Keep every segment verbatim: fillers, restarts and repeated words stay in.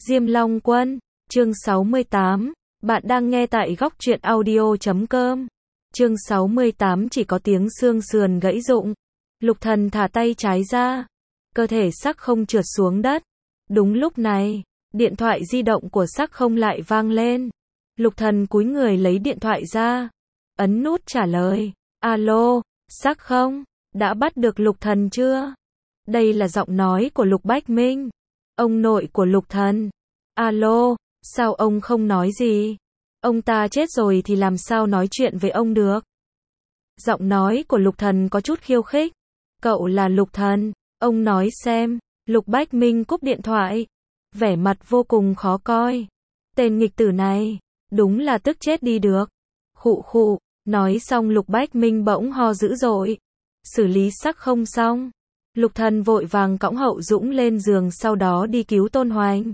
Diêm Long Quân, chương sáu mươi tám, bạn đang nghe tại góc truyện audio chấm com. Chương sáu mươi tám chỉ có tiếng xương sườn gãy rụng. Lục Thần thả tay trái ra, cơ thể Sắc Không trượt xuống đất. Đúng lúc này, điện thoại di động của Sắc Không lại vang lên. Lục Thần cúi người lấy điện thoại ra, ấn nút trả lời. Alo, Sắc Không, đã bắt được Lục Thần chưa? Đây là giọng nói của Lục Bách Minh, ông nội của Lục Thần. Alo, sao ông không nói gì? Ông ta chết rồi thì làm sao nói chuyện với ông được? Giọng nói của Lục Thần có chút khiêu khích. Cậu là Lục Thần, ông nói xem. Lục Bách Minh cúp điện thoại, vẻ mặt vô cùng khó coi. Tên nghịch tử này, đúng là tức chết đi được. Khụ khụ, nói xong Lục Bách Minh bỗng ho dữ dội. Xử lý Sắc Không xong, Lục Thần vội vàng cõng Hậu Dũng lên giường, sau đó đi cứu Tôn Hoành.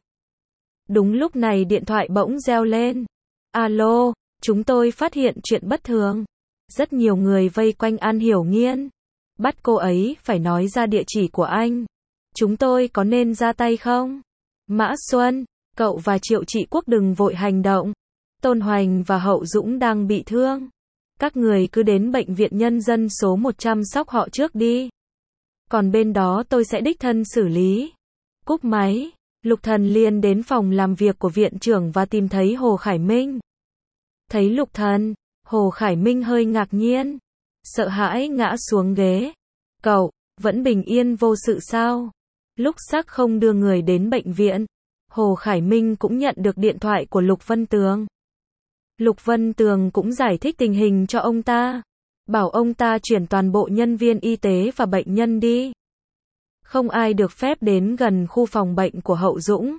Đúng lúc này điện thoại bỗng reo lên. Alo, chúng tôi phát hiện chuyện bất thường. Rất nhiều người vây quanh An Hiểu Nghiên. Bắt cô ấy phải nói ra địa chỉ của anh. Chúng tôi có nên ra tay không? Mã Xuân, cậu và Triệu Trị Quốc đừng vội hành động. Tôn Hoành và Hậu Dũng đang bị thương. Các người cứ đến bệnh viện nhân dân số một trăm sóc họ trước đi. Còn bên đó tôi sẽ đích thân xử lý. Cúp máy, Lục Thần liền đến phòng làm việc của viện trưởng và tìm thấy Hồ Khải Minh. Thấy Lục Thần, Hồ Khải Minh hơi ngạc nhiên, sợ hãi ngã xuống ghế. Cậu, vẫn bình yên vô sự sao? Lúc Sắc Không đưa người đến bệnh viện, Hồ Khải Minh cũng nhận được điện thoại của Lục Vân Tường. Lục Vân Tường cũng giải thích tình hình cho ông ta, bảo ông ta chuyển toàn bộ nhân viên y tế và bệnh nhân đi. Không ai được phép đến gần khu phòng bệnh của Hậu Dũng.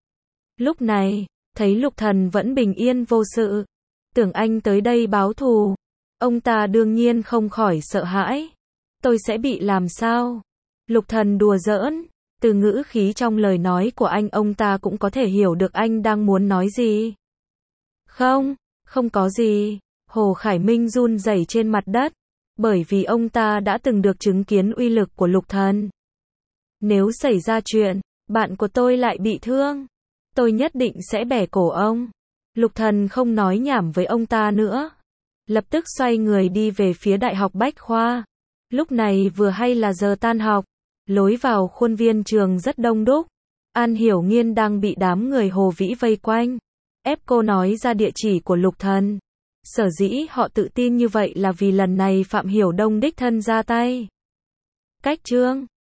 Lúc này, thấy Lục Thần vẫn bình yên vô sự, tưởng anh tới đây báo thù, ông ta đương nhiên không khỏi sợ hãi. Tôi sẽ bị làm sao? Lục Thần đùa giỡn, từ ngữ khí trong lời nói của anh ông ta cũng có thể hiểu được anh đang muốn nói gì. Không, không có gì. Hồ Khải Minh run rẩy trên mặt đất, bởi vì ông ta đã từng được chứng kiến uy lực của Lục Thần. Nếu xảy ra chuyện, bạn của tôi lại bị thương, tôi nhất định sẽ bẻ cổ ông. Lục Thần không nói nhảm với ông ta nữa, lập tức xoay người đi về phía Đại học Bách Khoa. Lúc này vừa hay là giờ tan học, lối vào khuôn viên trường rất đông đúc. An Hiểu Nghiên đang bị đám người Hồ Vĩ vây quanh, ép cô nói ra địa chỉ của Lục Thần. Sở dĩ họ tự tin như vậy là vì lần này Phạm Hiểu Đông đích thân ra tay. Cách chương